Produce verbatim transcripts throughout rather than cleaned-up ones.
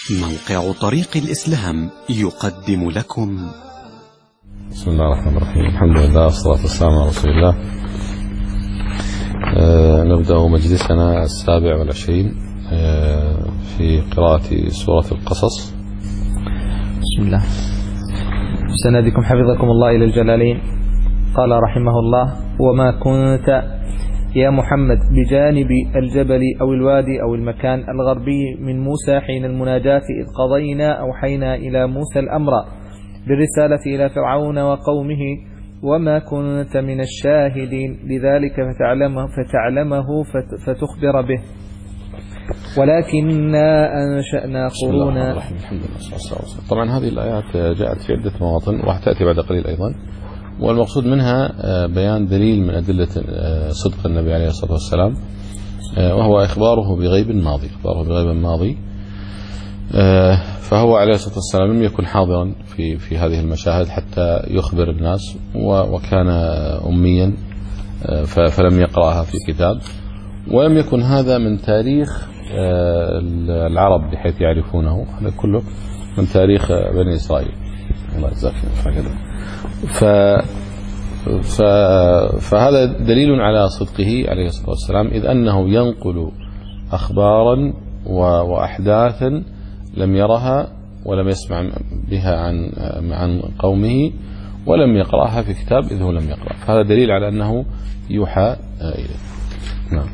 موقع طريق الإسلام يقدم لكم. بسم الله الرحمن الرحيم. الحمد لله والصلاة والسلام على رسول الله. آه نبدأ مجلسنا السابع والعشرين آه في قراءة سورة القصص. بسم الله. سندكم حفظكم الله إلى الجلالين. قال رحمه الله: وما كنت يا محمد بجانب الجبل أو الوادي أو المكان الغربي من موسى حين المناجاة إذ قضينا أوحينا إلى موسى الأمر بالرسالة إلى فرعون وقومه وما كنت من الشاهدين لذلك فتعلمه, فتعلمه فتخبر به ولكننا أنشأنا قرونا. طبعا هذه الآيات جاءت في عدة مواطن وحتأتي بعد قليل أيضا، والمقصود منها بيان دليل من أدلة صدق النبي عليه الصلاة والسلام، وهو إخباره بغيب ماضي إخباره بغيب ماضي فهو عليه الصلاة والسلام لم يكن حاضرا في في هذه المشاهد حتى يخبر الناس، وكان أميا فلم يقرأها في كتاب، ولم يكن هذا من تاريخ العرب بحيث يعرفونه، هذا كله من تاريخ بني إسرائيل. الله يجزاك خير. ف... ف... فهذا دليل على صدقه عليه الصلاة والسلام، إذ أنه ينقل أخبارا و... وأحداثا لم يرها ولم يسمع بها عن عن قومه ولم يقرأها في كتاب إذ هو لم يقرأ، فهذا دليل على أنه يوحى إليه. نعم.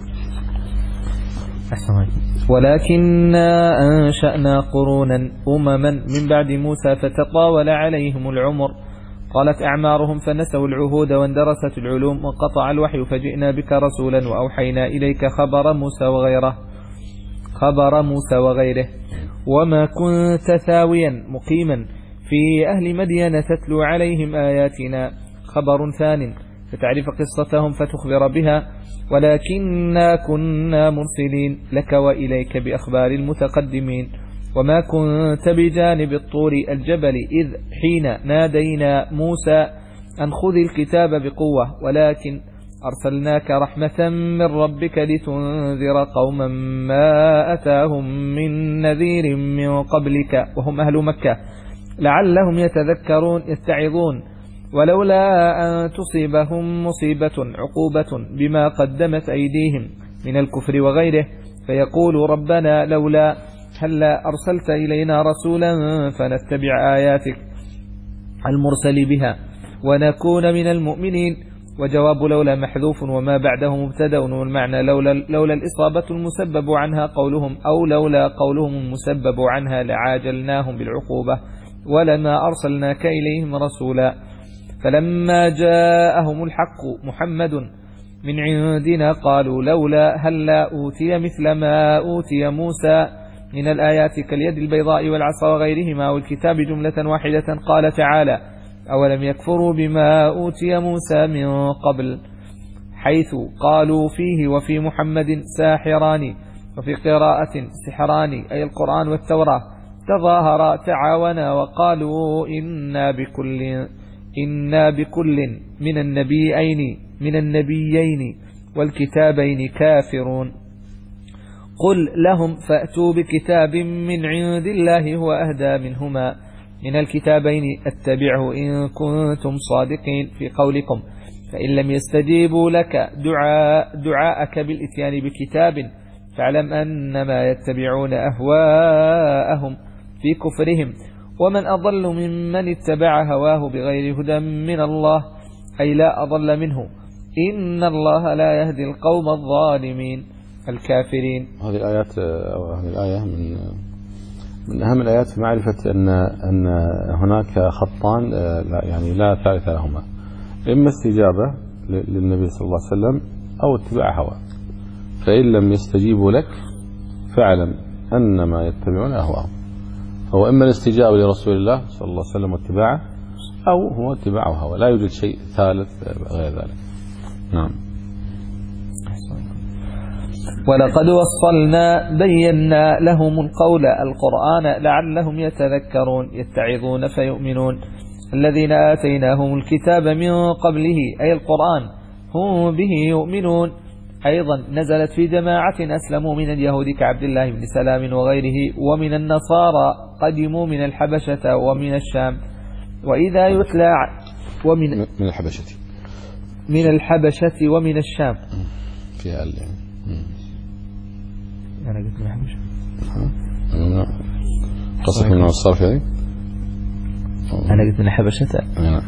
ولكننا أنشأنا قرونا أمما من بعد موسى فتطاول عليهم العمر قالت أعمارهم فنسوا العهود واندرست العلوم وانقطع الوحي فجئنا بك رسولا وأوحينا إليك خبر موسى وغيره خبر موسى وغيره وما كنت ثاويا مقيما في أهل مدين تتلو عليهم آياتنا خبر ثان فتعرف قصتهم فتخبر بها ولكننا كنا مرسلين لك وإليك بأخبار المتقدمين وما كنت بجانب الطور الجبل إذ حين نادينا موسى أن خذ الكتاب بقوة ولكن أرسلناك رحمة من ربك لتنذر قوما ما أتاهم من نذير من قبلك وهم أهل مكة لعلهم يتذكرون يستعظون ولولا أن تصيبهم مصيبة عقوبة بما قدمت أيديهم من الكفر وغيره فيقول ربنا لولا هلا أرسلت إلينا رسولا فنتبع آياتك المرسل بها ونكون من المؤمنين. وجواب لولا محذوف وما بعده مبتدأ والمعنى لولا, لولا الإصابة المسبب عنها قولهم أو لولا قولهم المسبب عنها لعاجلناهم بالعقوبة ولما أرسلناك إليهم رسولا. فلما جاءهم الحق محمد من عندنا قالوا لولا هلا أوتي مثل ما أوتي موسى من الآيات كاليد البيضاء والعصا وغيرهما والكتاب جملة واحدة. قال تعالى أولم يكفروا بما أوتي موسى من قبل حيث قالوا فيه وفي محمد ساحران وفي قراءة سحران أي القرآن والتوراة تظاهرا تعاونا وقالوا إنا بكل إنا بكل من النبيين من النبيين والكتابين كافرون. قل لهم فأتوا بكتاب من عند الله هو أهدى منهما من الكتابين اتبعه إن كنتم صادقين في قولكم فإن لم يستجيبوا لك دعاء دعاءك بالإتيان بكتاب فاعلم أنما يتبعون أهواءهم في كفرهم ومن أضل ممن اتبع هواه بغير هدى من الله أي لا أضل منه إن الله لا يهدي القوم الظالمين الكافرين. هذه الآيات أو هذه الآية من من أهم الآيات في معرفة أن أن هناك خطان لا يعني لا ثالث لهما، إما استجابة للنبي صلى الله عليه وسلم أو اتباع هواه، فإن لم يستجيبوا لك فاعلم أنما يتبعون أهواءهم، هو إما الاستجابة لرسول الله صلى الله عليه وسلم واتباعه أو هو اتباع هواه، لا يوجد شيء ثالث غير ذلك. نعم. ولقد وصلنا بينا لهم القول القرآن لعلهم يتذكرون يتعظون فيؤمنون الذين آتيناهم الكتاب من قبله أي القرآن هم به يؤمنون أيضا نزلت في جماعة أسلموا من اليهود كعبد الله بن سلام وغيره، ومن النصارى قدموا من الحبشة ومن الشام. وإذا يتلى ومن من الحبشة من الحبشة ومن الشام فيها ال أنا قلت من الحبشة قصة من الصرف يعني أنا قلت من الحبشة. نعم.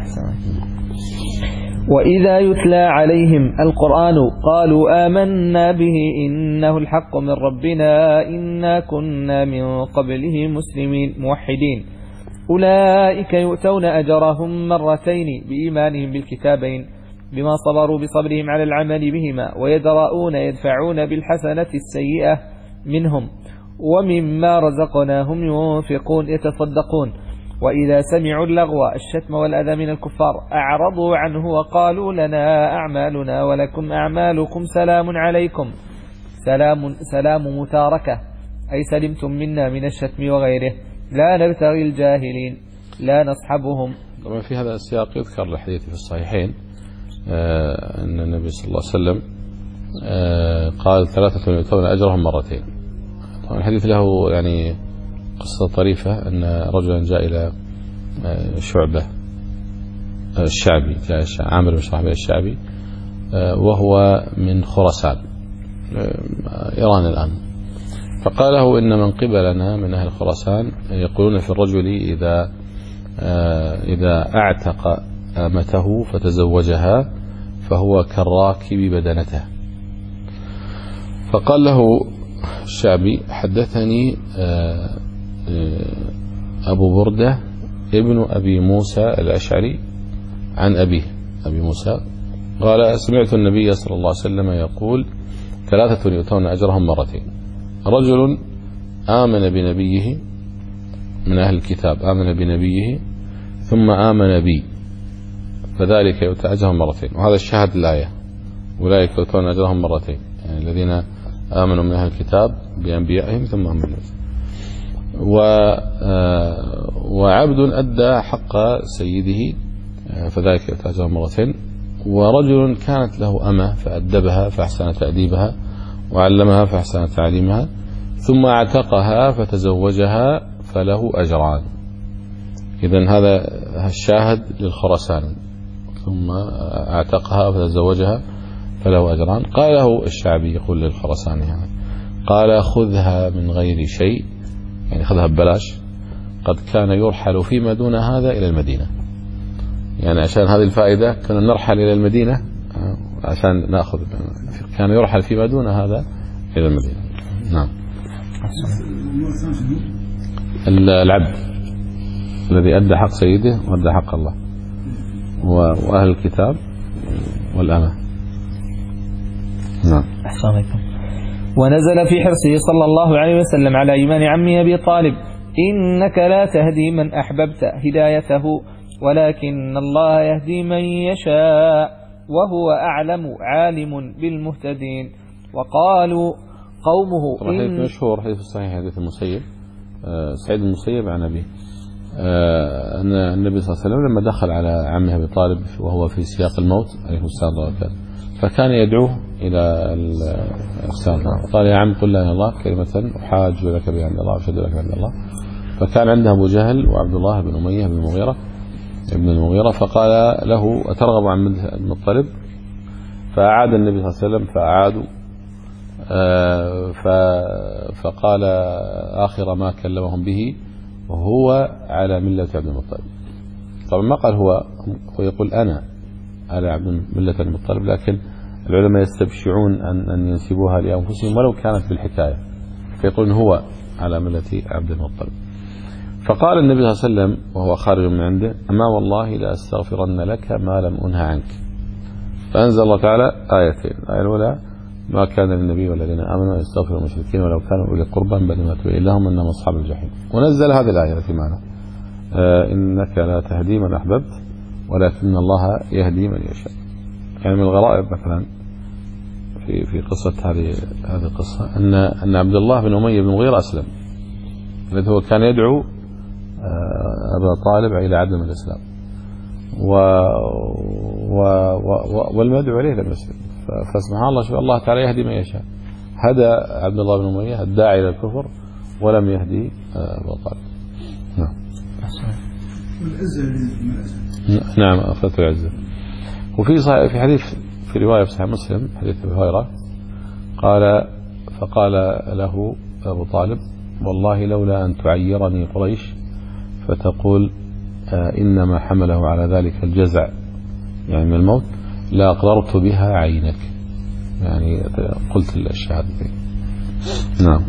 وإذا يتلى عليهم القرآن قالوا آمنا به إنه الحق من ربنا إنا كنا من قبله مسلمين موحدين. أولئك يؤتون أجرهم مرتين بإيمانهم بالكتابين بما صبروا بصبرهم على العمل بهما، ويدرؤون يدفعون بالحسنة السيئة منهم، ومما رزقناهم ينفقون يتصدقون. وإذا سمعوا اللغو الشتم والأذى من الكفار أعرضوا عنه وقالوا لنا أعمالنا ولكم أعمالكم سلام عليكم. سلام سلام متاركة أي سلمتم منا من الشتم وغيره، لا نبتغي الجاهلين لا نصحبهم. طبعا في هذا السياق يذكر الحديث في الصحيحين آه أن النبي صلى الله عليه وسلم آه قال ثلاثة يؤتون أجرهم مرتين. طبعا الحديث له يعني قصة طريفة أن رجلا جاء إلى شعبة الشعبي، جاء عامر بن شرحبيل الشعبي وهو من خراسان إيران الآن، فقال له إن من قبلنا من أهل خراسان يقولون في الرجل إذا إذا أعتق أمته فتزوجها فهو كالراكب بدنته. فقال له الشعبي حدثني أبو بردة ابن أبي موسى الأشعري عن أبيه أبي موسى قال سمعت النبي صلى الله عليه وسلم يقول ثلاثة يؤتون أجرهم مرتين، رجل آمن بنبيه من أهل الكتاب آمن بنبيه ثم آمن بي فذلك يؤتى أجرهم مرتين. وهذا الشاهد الآية أولئك يؤتون أجرهم مرتين، يعني الذين آمنوا من أهل الكتاب بأنبيائهم ثم آمنوا. وعبد أدى حق سيده فذلك يؤتى أجرهم مرتين، ورجل كانت له أمة فأدبها فأحسن تأديبها وعلمها فأحسن تعليمها ثم اعتقها فتزوجها فله أجران. إذن هذا الشاهد للخرسان، ثم اعتقها فتزوجها فله أجران. قال له الشعبي يقول للخرسان يعني قال خذها من غير شيء، يعني خذها ببلاش، قد كان يرحل فيما دون هذا إلى المدينة، يعني عشان هذه الفائدة كنا نرحل إلى المدينة عشان نأخذ، كان يرحل فيما دون هذا إلى المدينة. نعم. العبد الذي أدى حق سيده وأدى حق الله وأهل الكتاب والأمة. نعم. أحسن عليكم. ونزل في حرصه صلى الله عليه وسلم على إيمان عمه أبي طالب إنك لا تهدي من أحببت هدايته ولكن الله يهدي من يشاء وهو أعلم عالم بالمهتدين. وقالوا قومه حديث مشهور حديث الصحيح حديث المسيب آه سعيد المسيب عن أبيه آه أن النبي صلى الله عليه وسلم لما دخل على عمه أبي طالب وهو في سياق الموت عليه السلام والسلام فكان يدعوه إلى الإسلام، قال يا عم قل لا إله إلا الله كلمة أحاج لك بها عند الله وأشهد لك عند الله. فكان عنده أبو جهل وعبد الله بن أمية بن المغيرة ابن المغيرة، فقال له أترغب عن ملة المطلب؟ فأعاد النبي صلى الله عليه وسلم فأعادوا فقال آخر ما كلمهم به وهو على ملة عبد المطلب. طبعا ما قال هو، هو يقول أنا على عبد ملة المطلب، لكن العلماء يستبشعون أن, أن ينسبوها لأنفسهم ولو كانت بالحكاية، فيقولون هو على ملة عبد المطلب. فقال النبي صلى الله عليه وسلم وهو خارج من عنده أما والله لأستغفرن لك ما لم أنهى عنك. فأنزل الله تعالى آيتين، الآية الأولى ما كان للنبي والذين آمنوا يستغفروا المشركين ولو كانوا أولي قربى من بعد ما تبين لهم أنهم أصحاب الجحيم. ونزل هذه الآية التي معنا آه إنك لا تهدي من أحببت ولكن الله يهدي من يشاء. يعني من الغرائب مثلا في في قصة هذه هذه القصة أن أن عبد الله بن أمية بن المغيرة أسلم، الذي هو كان يدعو أبا طالب إلى عدم الإسلام و و و والمدعو عليه لم يسلم. فسبحان الله، شوف الله تعالى يهدي من يشاء. هدى عبد الله بن أمية الداعي إلى الكفر ولم يهدي أبو طالب. نعم. نعم أخذت العزة. وفي صحيح في حديث في رواية في صحيح مسلم حديث أبي هريرة قال فقال له أبو طالب والله لولا أن تعيرني قريش فتقول آه إنما حمله على ذلك الجزع يعني من الموت لا أقررت بها عينك، يعني قلت الأشياء هذه. نعم.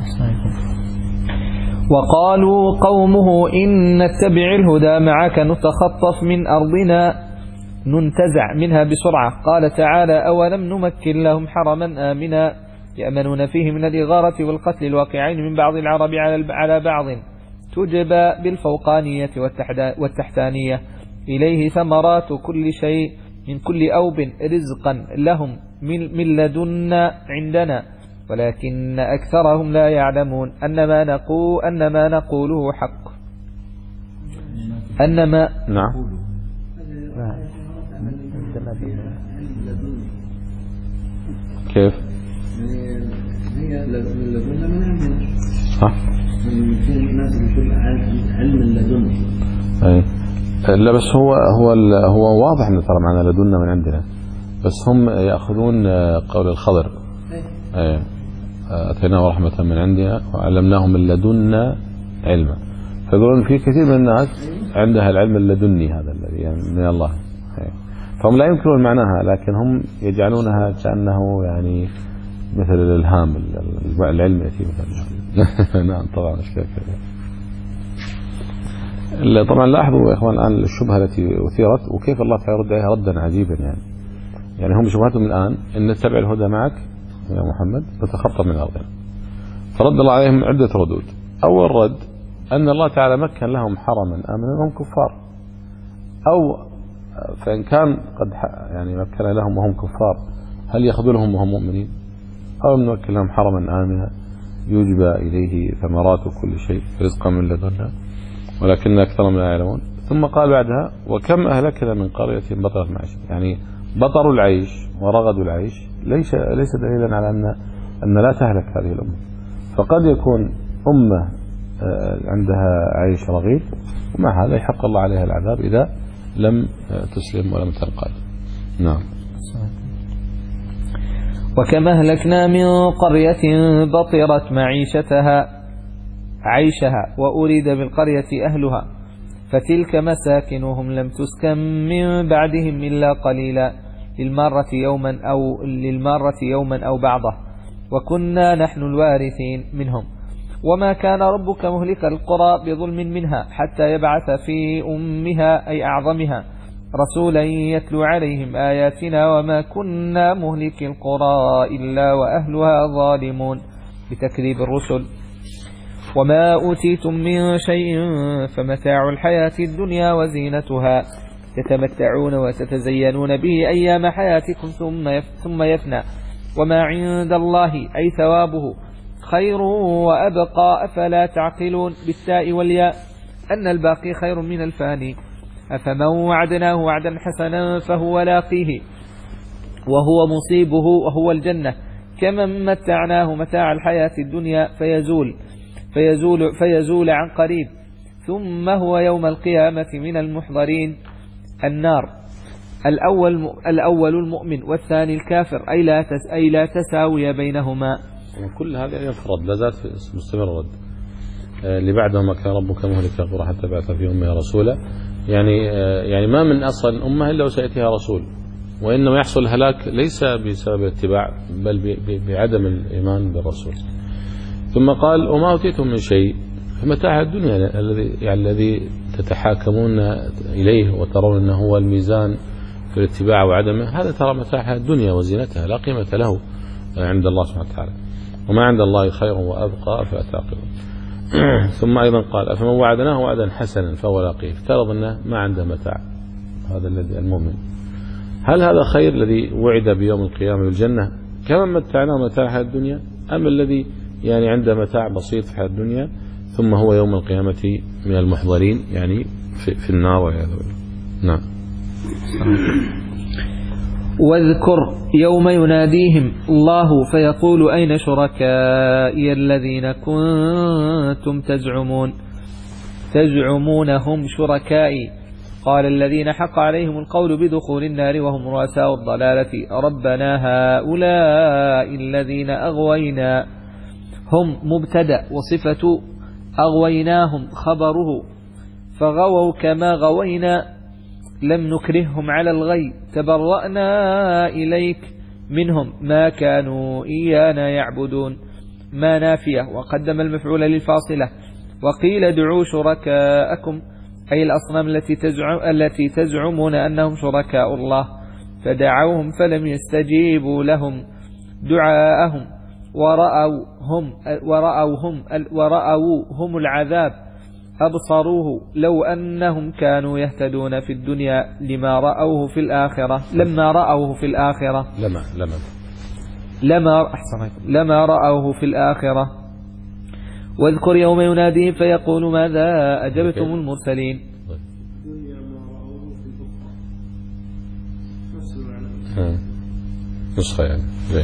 وقالوا قومه إن نتبع الهدى معك نتخطف من أرضنا ننتزع منها بسرعة. قال تعالى أولم نمكن لهم حرما آمنا يأمنون فيه من الإغارة والقتل الواقعين من بعض العرب على بعض تجبى بالفوقانية والتحتانية إليه ثمرات كل شيء من كل أوب رزقا لهم من لدنا عندنا ولكن أكثرهم لا يعلمون أنما نقول أنما نقوله حق أنما نعم كيف هي لدنا من عندنا صح في الناس بتقول علم اللدن اي لا بس هو هو هو واضح ان ترى معنا لدنا من عندنا بس هم ياخذون قول الخضر اي اتيناه رحمه من عندنا وعلمناه من لدنا علما، فيقولون في كثير من الناس عندها العلم اللدني هذا الذي يعني من الله، فهم لا ينكرون معناها لكن هم يجعلونها كأنه يعني مثل الإلهام العلم يأتي مثلا. نعم طبعا اشياء كذا. طبعا لاحظوا يا اخوان الان الشبهه التي اثيرت وكيف الله تعالى يرد عليها ردا عجيبا، يعني يعني هم شبهتهم الان ان نتبع الهدى معك يا محمد نتخطى من ارضنا. فرد الله عليهم عده ردود. اول رد ان الله تعالى مكن لهم حرما امنا وهم كفار، او فإن كان قد يعني مكن لهم وهم كفار هل يخذلهم وهم مؤمنين؟ أو نمكن لهم حرما آمنا يجبى إليه ثمرات كل شيء رزقا من لدنا ولكن أكثرهم لا يعلمون. ثم قال بعدها وكم أهلكنا من قرية بطرت معيشة، يعني بطر العيش ورغد العيش ليس ليس دليلا على أن أن لا تهلك هذه الأمة، فقد يكون أمة عندها عيش رغيد ومع هذا يحق الله عليها العذاب إذا لم تسلم ولم تنقاد. نعم. وكما أهلكنا من قرية بطرت معيشتها عيشها وأريد بالقرية أهلها فتلك مساكنهم لم تسكن من بعدهم إلا قليلا للمارة يوما أو للمارة يوما أو بعضه وكنا نحن الوارثين منهم وما كان ربك مهلك القرى بظلم منها حتى يبعث في أمها أي أعظمها رسولا يتلو عليهم آياتنا وما كنا مهلك القرى إلا وأهلها ظالمون بتكذيب الرسل. وما أوتيتم من شيء فمتاع الحياة الدنيا وزينتها تتمتعون وتتزينون به أيام حياتكم ثم يفنى وما عند الله أي ثوابه خير وأبقى أفلا تعقلون بالتاء والياء أن الباقي خير من الفاني أفمن وعدناه وعدا حسنا فهو لاقيه وهو مصيبه وهو الجنة كمن متعناه متاع الحياة الدنيا فيزول فيزول, فيزول عن قريب ثم هو يوم القيامة من المحضرين النار الأول, الأول المؤمن والثاني الكافر أي لا, تس أي لا تساوي بينهما. كل هذا يفرض لا زال مستمر الرد اللي بعده ما كان ربك مهلك القرى حتى بعث في أمها رسولا، يعني يعني ما من أصلا أمة إلا وسيأتيها رسول، وإنما يحصل الهلاك ليس بسبب الاتباع بل بعدم الإيمان بالرسول. ثم قال وما أوتيتم من شيء فمتاع الدنيا الذي يعني الذي تتحاكمون إليه وترون أنه هو الميزان في الاتباع وعدمه، هذا ترى متاع الدنيا وزينتها لا قيمة له عند الله سبحانه وتعالى وما عند الله خير وأبقى أفلا تعقلون. ثم أيضا قال أفمن وعدناه وعدا حسنا فهو لاقيه، افترض أنه ما عنده متاع هذا الذي المؤمن، هل هذا خير الذي وعد بيوم القيامة بالجنة كمن متعناه متاع الدنيا أم الذي يعني عنده متاع بسيط في الدنيا ثم هو يوم القيامة من المحضرين يعني في, في النار والعياذ بالله. نعم. واذكر يوم يناديهم الله فيقول أين شركائي الذين كنتم تزعمون تزعمونهم شركائي قال الذين حق عليهم القول بدخول النار وهم رؤساء الضلالة ربنا هؤلاء الذين أغوينا هم مبتدأ وصفة أغويناهم خبره فغووا كما غوينا لم نكرههم على الغي تبرأنا إليك منهم ما كانوا إيانا يعبدون ما نافية وقدم المفعول للفاصلة وقيل ادعوا شركاءكم أي الأصنام التي تزعم التي تزعمون أنهم شركاء الله فدعوهم فلم يستجيبوا لهم دعاءهم ورأوهم ورأوهم ورأوهم العذاب أبصروه لو أنهم كانوا يهتدون في الدنيا لما رأوه في الآخرة لما رأوه في الآخرة لما لما لما أحسن لما رأوه في الآخرة واذكر يوم يناديهم فيقول ماذا أجبتم المرسلين نسخة يعني زين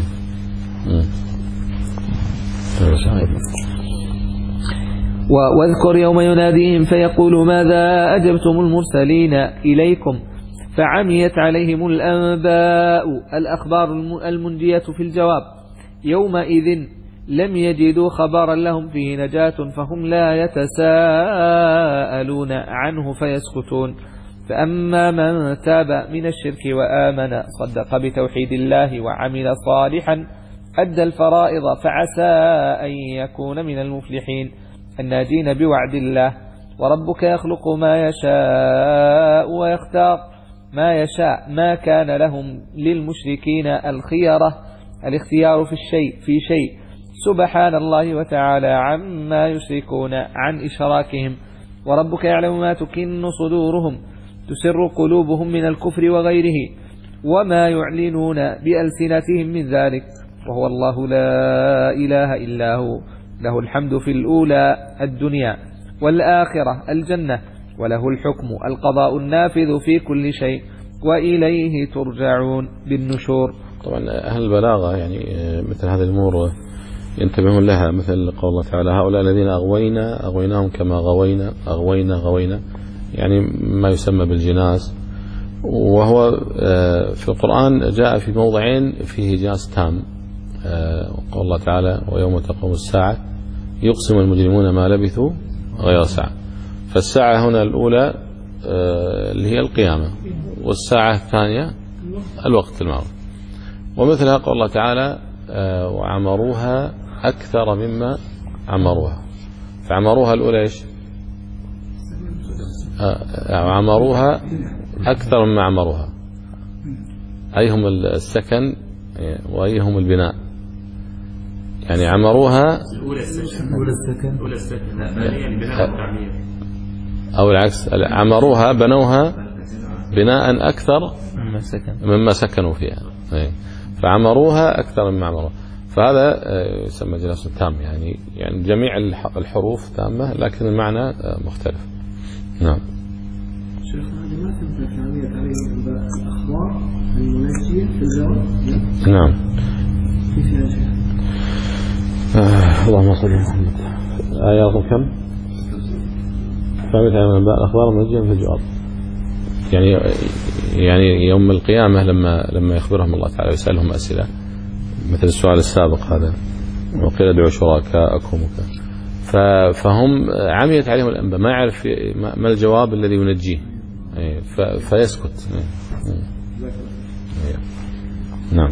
واذكر يوم يناديهم فيقول ماذا أجبتم المرسلين إليكم فعميت عليهم الأنباء الأخبار المنجية في الجواب يومئذ لم يجدوا خبرا لهم فيه نجاة فهم لا يتساءلون عنه فيسكتون فأما من تاب من الشرك وآمن صدق بتوحيد الله وعمل صالحا أدى الفرائض فعسى أن يكون من المفلحين الناجين بوعد الله وربك يخلق ما يشاء ويختار ما يشاء ما كان لهم للمشركين الخيرة الاختيار في الشيء في شيء سبحان الله وتعالى عما يشركون عن إشراكهم وربك يعلم ما تكن صدورهم تسر قلوبهم من الكفر وغيره وما يعلنون بألسنتهم من ذلك وهو الله لا إله إلا هو له الحمد في الأولى الدنيا والآخرة الجنة وله الحكم القضاء النافذ في كل شيء وإليه ترجعون بالنشور. طبعا أهل البلاغة يعني مثل هذه الأمور ينتبهون لها مثل قول الله تعالى هؤلاء الذين أغوينا أغويناهم كما غوينا أغوينا غوينا يعني ما يسمى بالجناس وهو في القرآن جاء في موضعين فيه جناس تام قول الله تعالى ويوم تقوم الساعة يقسم المجرمون ما لبثوا غير ساعة فالساعة هنا الأولى اللي هي القيامة والساعة الثانية الوقت المعروف ومثلها قول الله تعالى وعمروها أكثر مما عمروها فعمروها الأولى إيش عمروها أكثر مما عمروها أيهم السكن وأيهم البناء يعني عمروها الأولى السكن الأولى السكن الأولى السكن يعني بناء التعمير أو العكس عمروها بنوها بناء أكثر مما سكنوا فيها فعمروها أكثر مما عمروها فهذا يسمى جناس تام يعني يعني جميع الحروف تامة لكن المعنى مختلف. نعم. شيخ هذه ما تنفع تعمير عليه الأخبار المنجية في الجواب؟ نعم. كيف يا شيخ؟ آه اللهم صل على محمد. آية رقم كم؟ فعميت على الأخبار المنجية في الجواب. يعني يعني يوم القيامة لما لما يخبرهم الله تعالى ويسألهم أسئلة مثل السؤال السابق هذا وقيل ادعوا شركاءكم فهم عميت عليهم الأنباء ما يعرف ما الجواب الذي ينجيه فيسكت. نعم.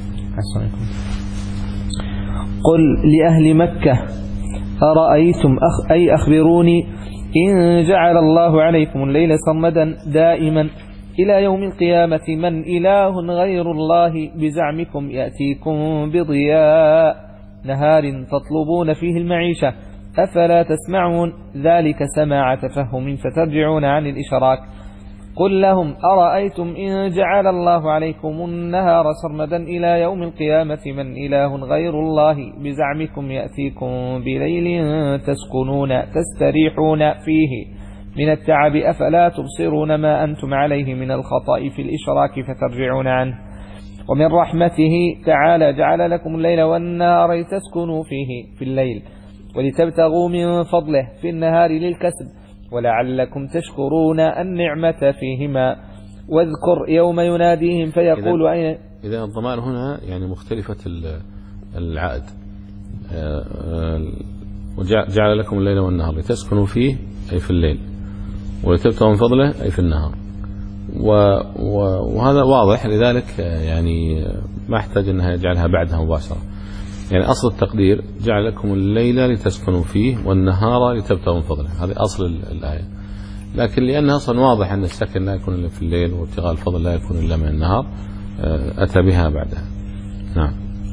قل لأهل مكة أرأيتم أخ أي أخبروني إن جعل الله عليكم الليل سرمدا دائما إلى يوم القيامة من إله غير الله بزعمكم يأتيكم بضياء نهار تطلبون فيه المعيشة أفلا تسمعون ذلك سماع تفهم فترجعون عن الإشراك قل لهم أرأيتم إن جعل الله عليكم النهار سرمدا إلى يوم القيامة من إله غير الله بزعمكم يأتيكم بليل تسكنون تستريحون فيه من التعب أفلا تبصرون ما أنتم عليه من الخطأ في الإشراك فترجعون عنه ومن رحمته تعالى جعل لكم الليل والنهار لتسكنوا فيه في الليل ولتبتغوا من فضله في النهار للكسب ولعلكم تشكرون النعمة فيهما. واذكر يوم يناديهم فيقول أين. إذا الضمائر هنا يعني مختلفة العائد. وجعل لكم الليل والنهار لتسكنوا فيه أي في الليل ولتبتغوا من فضله أي في النهار. وهذا واضح، لذلك يعني ما احتاج أنها يجعلها بعدها مباشرة. يعني أصل التقدير جعل لكم الليل لتسكنوا فيه والنهار لتبتغوا من فضله، هذا أصل الآية. لكن لأن أصلا واضح أن السكن لا يكون إلا في الليل وابتغاء الفضل لا يكون إلا من النهار أتى بها بعدها. نعم.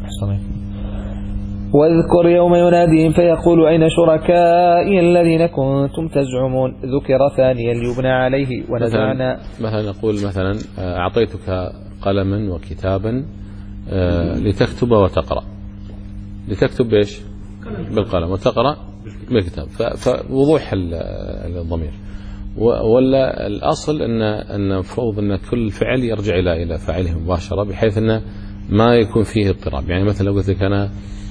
واذكر يوم يناديهم فيقول أين شركائي الذين كنتم تزعمون. ذكر ثانيا ليبنى عليه ونزعنا. مثلا نقول مثلا أعطيتك قلما وكتابا لتكتب وتقرأ. لتكتب بإيش؟ بالقلم، وتقرأ بالكتاب. فوضوح الضمير. ولا الأصل أن أن مفروض أن كل فعل يرجع إلى إلى فاعله مباشرة، بحيث أنه ما يكون فيه اضطراب. يعني مثلا لو قلت لك أنا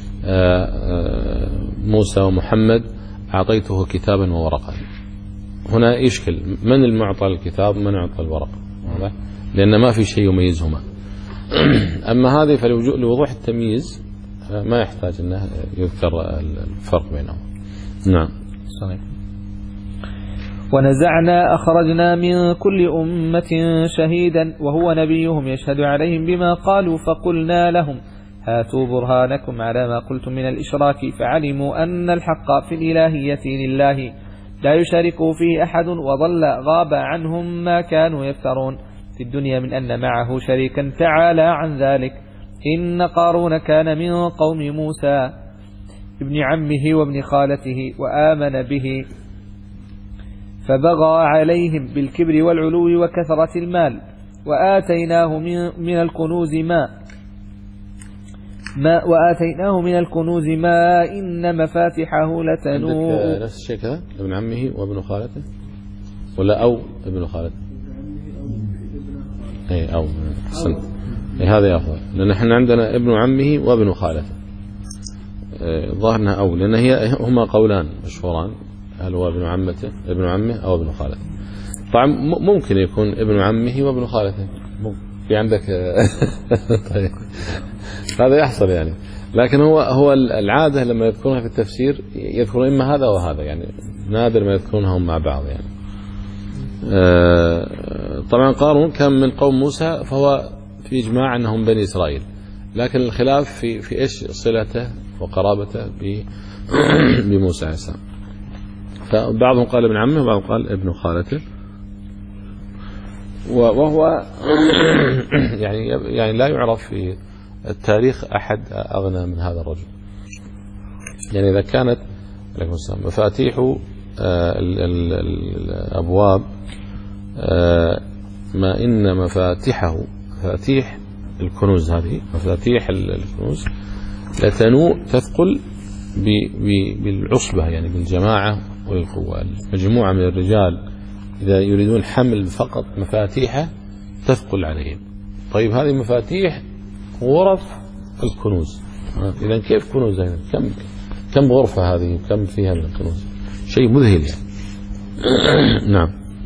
موسى ومحمد أعطيته كتابا وورقا، هنا يشكل من المعطى الكتاب من يعطى الورقة، لأن ما في شيء يميزهما. أما هذه فلوضوح التمييز ما يحتاج أنه يذكر الفرق بينهم. نعم. صحيح. ونزعنا أخرجنا من كل أمة شهيدا وهو نبيهم يشهد عليهم بما قالوا فقلنا لهم هاتوا برهانكم على ما قلتم من الإشراك فعلموا أن الحق في الإلهية لله لا يشاركه فيه أحد وضل غاب عنهم ما كانوا يفترون في الدنيا من أن معه شريكا تعالى عن ذلك. إن قارون كان من قوم موسى ابن عمه وابن خالته وآمن به فبغى عليهم بالكبر والعلو وكثرة المال وآتيناه من الكنوز ما ما وآتيناه من الكنوز ما إن مفاتحه لتنوء. نفس الشيء كذا ابن عمه وابن خالته ولا أو ابن خالته؟ أي أو حسن. أي هذا أفضل، لأن احنا عندنا ابن عمه وابن خالته، ظاهرنا أو، لأن هي هما قولان مشهوران، هل هو ابن عمته ابن عمه أو ابن خالته. طبعا ممكن يكون ابن عمه وابن خالته، في عندك طيب هذا يحصل يعني. لكن هو هو العادة لما يذكرونها في التفسير يذكرون إما هذا وهذا، يعني نادر ما يذكرونهم مع بعض يعني. طبعا قارون كان من قوم موسى فهو في إجماع أنهم بني إسرائيل، لكن الخلاف في في إيش صلته وقرابته بموسى عليه السلام. فبعضهم قال ابن عمه وبعضهم قال ابن خالته، وهو يعني يعني لا يعرف في التاريخ أحد أغنى من هذا الرجل. يعني إذا كانت مفاتيح الأبواب ما إن مفاتيحه مفاتيح الكنوز، هذه مفاتيح الكنوز لتنوء تثقل بالعصبة، يعني بالجماعة والقوة. مجموعة من الرجال إذا يريدون حمل فقط مفاتيحه تثقل عليهم. طيب هذه مفاتيح غرف الكنوز، إذا كيف كنوز هذه؟ كم كم غرفة هذه؟ كم فيها من الكنوز؟ شيء مذهل يعني. نعم.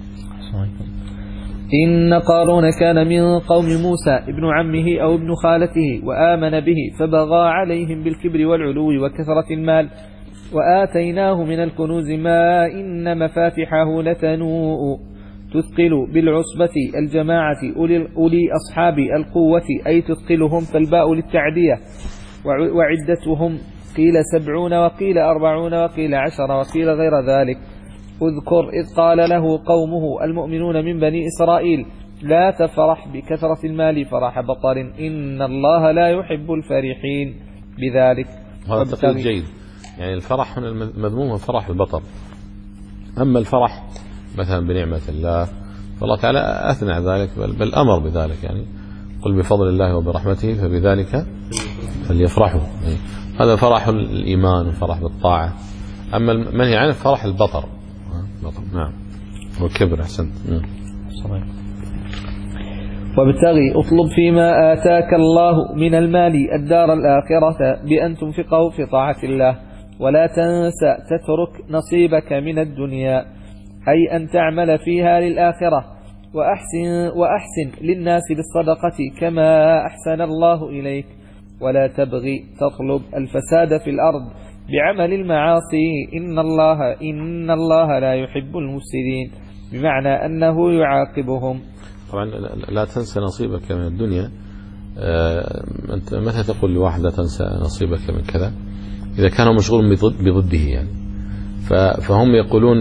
إن قارون كان من قوم موسى ابن عمه أو ابن خالته وآمن به فبغى عليهم بالكبر والعلو وكثرة المال وآتيناه من الكنوز ما إن مفاتحه لتنوء تثقل بالعصبة الجماعة أولي أصحاب القوة، أي تثقلهم، فالباء للتعدية. وعدتهم قيل سبعون وقيل أربعون وقيل عشر وقيل غير ذلك. اذكر إذ قال له قومه المؤمنون من بني إسرائيل لا تفرح بكثرة المال فرح بطر إن الله لا يحب الفرحين بذلك. هذا تقليد جيد، يعني الفرح هنا المذموم هو فرح البطر. أما الفرح مثلا بنعمة الله فالله تعالى أثنى ذلك، بل, بل أمر بذلك، يعني قل بفضل الله وبرحمته فبذلك فليفرحوا. يعني هذا فرح الإيمان وفرح بالطاعة. أما المنهي عنه فرح البطر. نعم، والكبر. أحسنت. وابتغي اطلب فيما آتاك الله من المال الدار الآخرة بأن تنفقه في طاعة الله، ولا تنسى تترك نصيبك من الدنيا، أي أن تعمل فيها للآخرة، وأحسن, وأحسن للناس بالصدقة كما أحسن الله إليك، ولا تبغي تطلب الفساد في الأرض بعمل المعاصي، إن الله, إن الله لا يحب المفسدين، بمعنى أنه يعاقبهم. طبعا لا تنسى نصيبك من الدنيا. أنت متى تقول لواحد لا تنسى نصيبك من كذا؟ إذا كانوا مشغول بضده يعني. فهم يقولون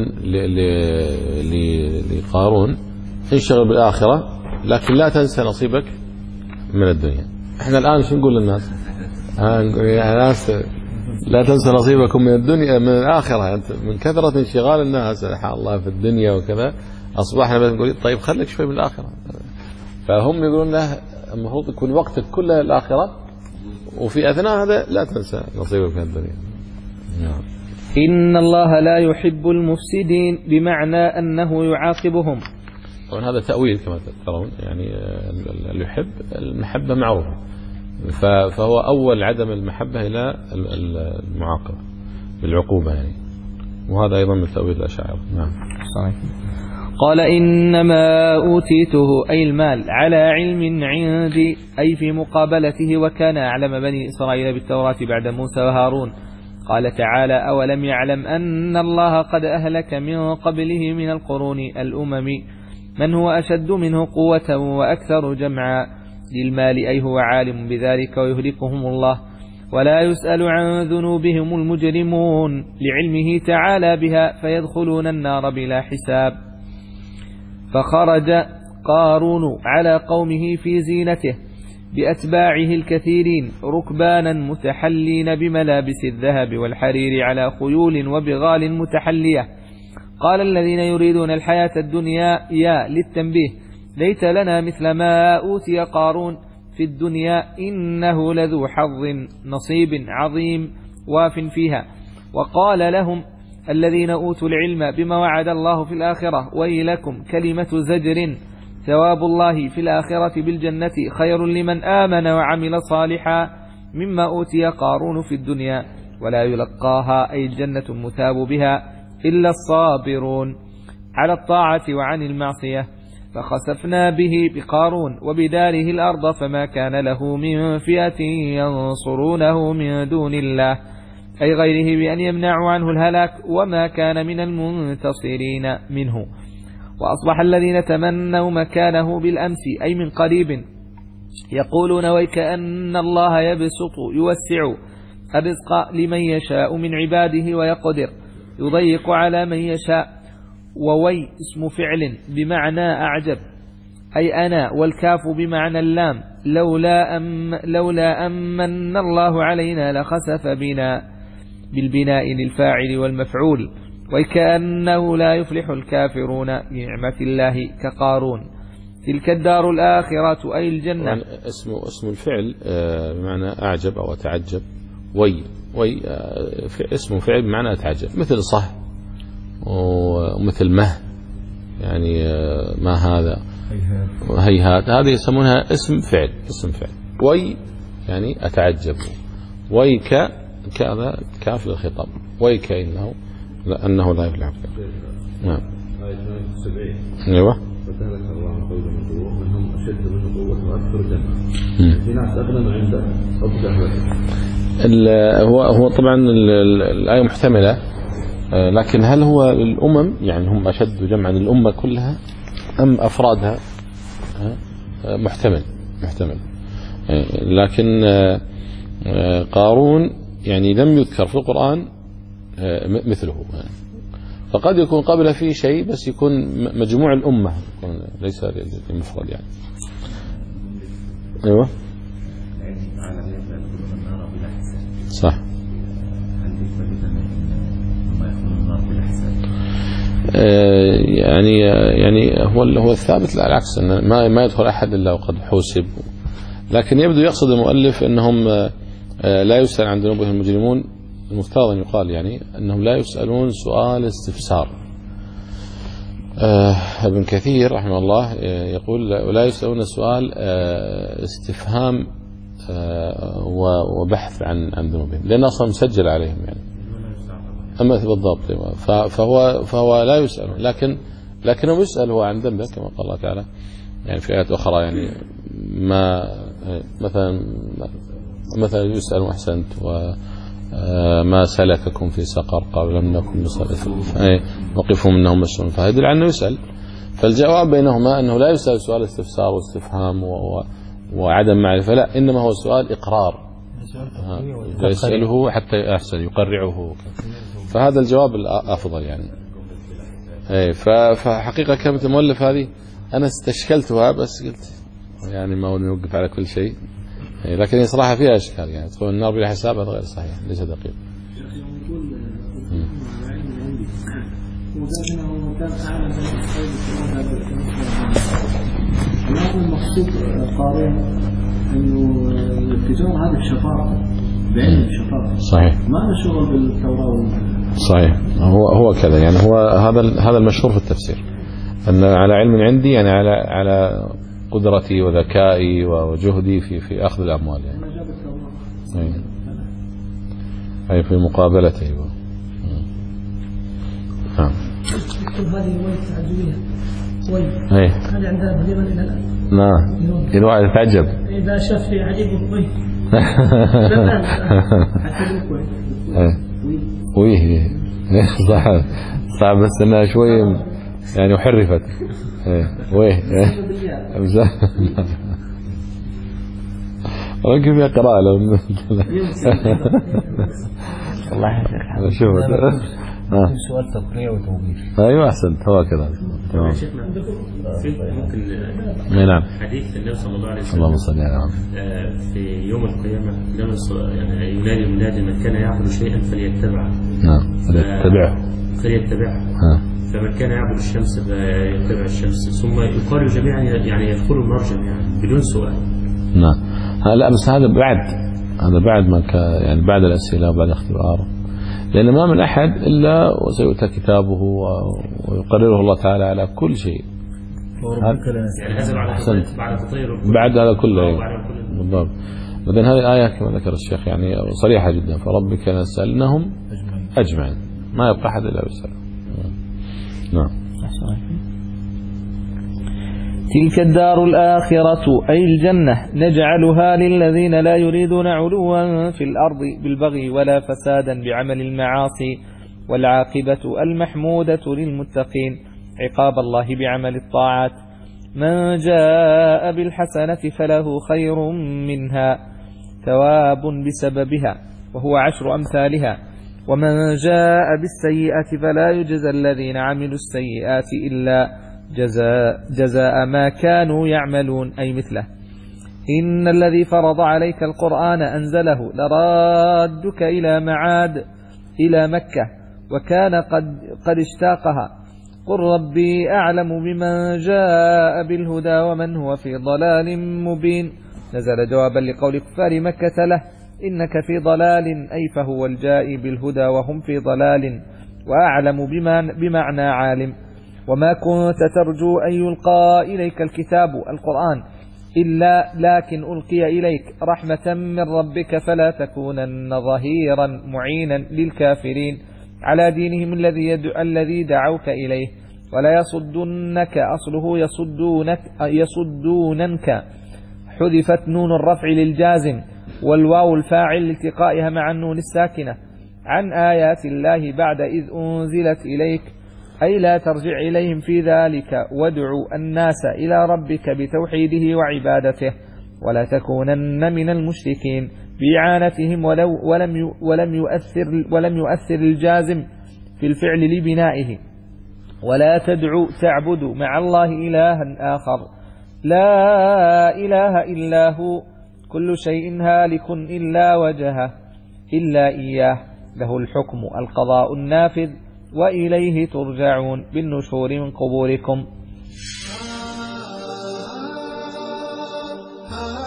لقارون انشغل بالآخرة لكن لا تنسى نصيبك من الدنيا. احنا الآن شو نقول للناس؟ يا ناس لا تنسى نصيبكم من الدنيا من الآخرة. من كثرة انشغال الناس سبحان الله في الدنيا وكذا أصبحنا بس نقول طيب خليك شوي من الآخرة. فهم يقولون له المفروض يكون وقتك كله الآخرة، وفي أثناء هذا لا تنسى نصيبك من الدنيا. نعم. إن الله لا يحب المفسدين، بمعنى أنه يعاقبهم. طبعا هذا تأويل كما ترون، يعني اللي يحب المحبة معروفة، فهو أول عدم المحبة إلى المعاقبة بالعقوبة يعني، وهذا أيضا من تأويل الأشاعرة. نعم. صحيح. قال إنما أوتيته أي المال على علم عندي، أي في مقابلته، وكان أعلم بني إسرائيل بالتوراة بعد موسى وهارون. قال تعالى أولم يعلم أن الله قد أهلك من قبله من القرون الأمم من هو أشد منه قوة وأكثر جمعا. للمال أي هو عالم بذلك ويهلكهم الله، ولا يسأل عن ذنوبهم المجرمون لعلمه تعالى بها فيدخلون النار بلا حساب. فخرج قارون على قومه في زينته بأتباعه الكثيرين ركبانا متحلين بملابس الذهب والحرير على خيول وبغال متحلية. قال الذين يريدون الحياة الدنيا يا للتنبيه ليت لنا مثل ما أوتي قارون في الدنيا إنه لذو حظ نصيب عظيم واف فيها. وقال لهم الذين أوتوا العلم بما وعد الله في الآخرة ويلكم كلمة زجر ثواب الله في الآخرة بالجنة خير لمن آمن وعمل صالحا مما أوتي قارون في الدنيا، ولا يلقاها أي الجنة المثاب بها إلا الصابرون على الطاعة وعن المعصية. فخسفنا به بقارون وبداره الأرض فما كان له من فئة ينصرونه من دون الله، أي غيره بأن يمنعوا عنه الهلاك، وما كان من المنتصرين منه. وأصبح الذين تمنوا مكانه بالأمس أي من قريب يقولون ويكأن الله يبسط يوسع الرزق لمن يشاء من عباده ويقدر يضيق على من يشاء. ووي اسم فعل بمعنى أعجب أي أنا، والكاف بمعنى اللام، لولا أم لولا أمن الله علينا لخسف بنا بالبناء للفاعل والمفعول. وكأنه لا يفلح الكافرون بنعمة الله كقارون. تلك الدار الآخرة أي الجنة. اسم اسم الفعل بمعنى أعجب أو أتعجب. وي وي اسم فعل بمعنى أتعجب، مثل صح ومثل مه، يعني ما هذا هيهات، هذه يسمونها اسم فعل. اسم فعل. وي يعني أتعجب. ويك كذا كاف للخطاب. ويك إنه لأنه لا يفلح الكافر. نعم. أيوة. فتهلك الله قوم من قوة منهم أشد منه قوة وأكثر جمعا. في ناس أغنى عنده هو هو طبعا الآية محتملة، لكن هل هو الأمم يعني هم أشد جمعا الأمة كلها أم أفرادها؟ محتمل محتمل. لكن قارون يعني لم يذكر في القرآن مثله، فقد يكون قبل فيه شيء بس يكون مجموع الأمة ليس المفرد يعني. أيوة صح. يعني يعني هو هو الثابت لا العكس، ان ما ما يدخل احد الا وقد حوسب. لكن يبدو يقصد المؤلف انهم لا يسأل عن ذنوبهم المجرمون. المفترض ان يقال يعني انهم لا يسألون سؤال استفسار، آه ابن كثير رحمه الله يقول ولا يسألون السؤال آه استفهام آه وبحث عن عن ذنوبهم، لأن أصلا مسجل عليهم يعني. أما بالضبط فهو فهو لا يسأل، لكن لكنه يسأل هو عن ذنبه كما قال الله تعالى يعني في آيات أخرى، يعني ما مثلا مثلا يسأل وأحسنت وما سلككم في سقر قالوا لم نكن نصلي وقفهم إنهم مسؤولون، فهذا يدل على أنه يسأل. فالجواب بينهما أنه لا يسأل سؤال استفسار واستفهام وعدم معرفة، لا، إنما هو سؤال إقرار يسأله حتى أحسن يقرعه، فهذا الجواب الأفضل يعني. فحقيقة كلمة المؤلف هذه أنا استشكلتها بس قلت يعني ما نوقف على كل شيء، لكن صراحة فيها أشكال يعني تدخل النار بلا حساب، هذا غير صحيح ليس دقيق. المقصود قارئ إنه التجارة هذه بشفاعة بعلم الشفاعة صحيح، ما له شغل بالتوراة. صحيح، هو هو كذا يعني، هو هذا هذا المشهور في التفسير أن على علم عندي يعني على على قدرتي وذكائي وجهدي في في أخذ الأموال يعني. أي, أي في مقابلته. نعم. هذه وين تعجبيها؟ وين؟ أي. هذه عندها بليغا إلى الآن. نعم. الواحد يتعجب. إذا شاف في عجيب وين. ويه صح صح، بس انها شوي يعني وحرفت ويه كيف يقرأ له والله يا شيخ شوف سؤال تقريع وتوبيخ. ايوه احسنت، هو كذا تمام. ممكن نعم حديث النبي صلى الله عليه وسلم اللهم صل على محمد في يوم القيامة يعني ينادي منادي من كان يعبد شيئا فليتبعه. نعم فليتبعه فليتبعه فمن كان يعبد الشمس فيتبع الشمس، ثم يقال جميعا يعني يدخلوا النار جميعا بدون سؤال. نعم لا بس هذا بعد هذا بعد ما كان يعني بعد الأسئلة وبعد الاختبار، لأن ما من أحد إلا وسيؤتى كتابه ويقرره الله تعالى على كل شيء. يعني هذا بعد تطير بعد هذا كله بالضبط. بعدين هذه الآية كما ذكر الشيخ يعني صريحة جدا، فربك لنسألنهم أجمعين ما يبقى أحد إلا يسأل. نعم. تلك الدار الآخرة أي الجنة نجعلها للذين لا يريدون علوا في الأرض بالبغي ولا فسادا بعمل المعاصي، والعاقبة المحمودة للمتقين عقاب الله بعمل الطاعات. من جاء بالحسنة فله خير منها ثواب بسببها وهو عشر أمثالها، ومن جاء بالسيئة فلا يجزى الذين عملوا السيئات إلا جزاء, جزاء ما كانوا يعملون أي مثله. إن الذي فرض عليك القرآن أنزله لرادك إلى معاد إلى مكة وكان قد, قد اشتاقها، قل ربي أعلم بمن جاء بالهدى ومن هو في ضلال مبين. نزل جوابا لقول كفار مكة له إنك في ضلال أي فهو الجاء بالهدى وهم في ضلال، وأعلم بمعنى عالم. وما كنت ترجو أن يلقى إليك الكتاب القرآن إلا لكن ألقي إليك رحمة من ربك فلا تكونن ظهيرا معينا للكافرين على دينهم الذي يدعو الذي دعوك إليه، ولا يصدنك أصله يصدونك يصدوننك حذفت نون الرفع للجازم والواو الفاعل لالتقائها مع النون الساكنة عن آيات الله بعد إذ أنزلت إليك، أي لا ترجع إليهم في ذلك وادعو الناس إلى ربك بتوحيده وعبادته، ولا تكونن من المشركين بإعانتهم ولو ولم ولم يؤثر ولم يؤثر الجازم في الفعل لبنائه. ولا تدعو تعبد مع الله إلها آخر لا إله إلا هو كل شيء هالك إلا وجهه إلا إياه له الحكم القضاء النافذ وإليه ترجعون بالنشور من قبوركم.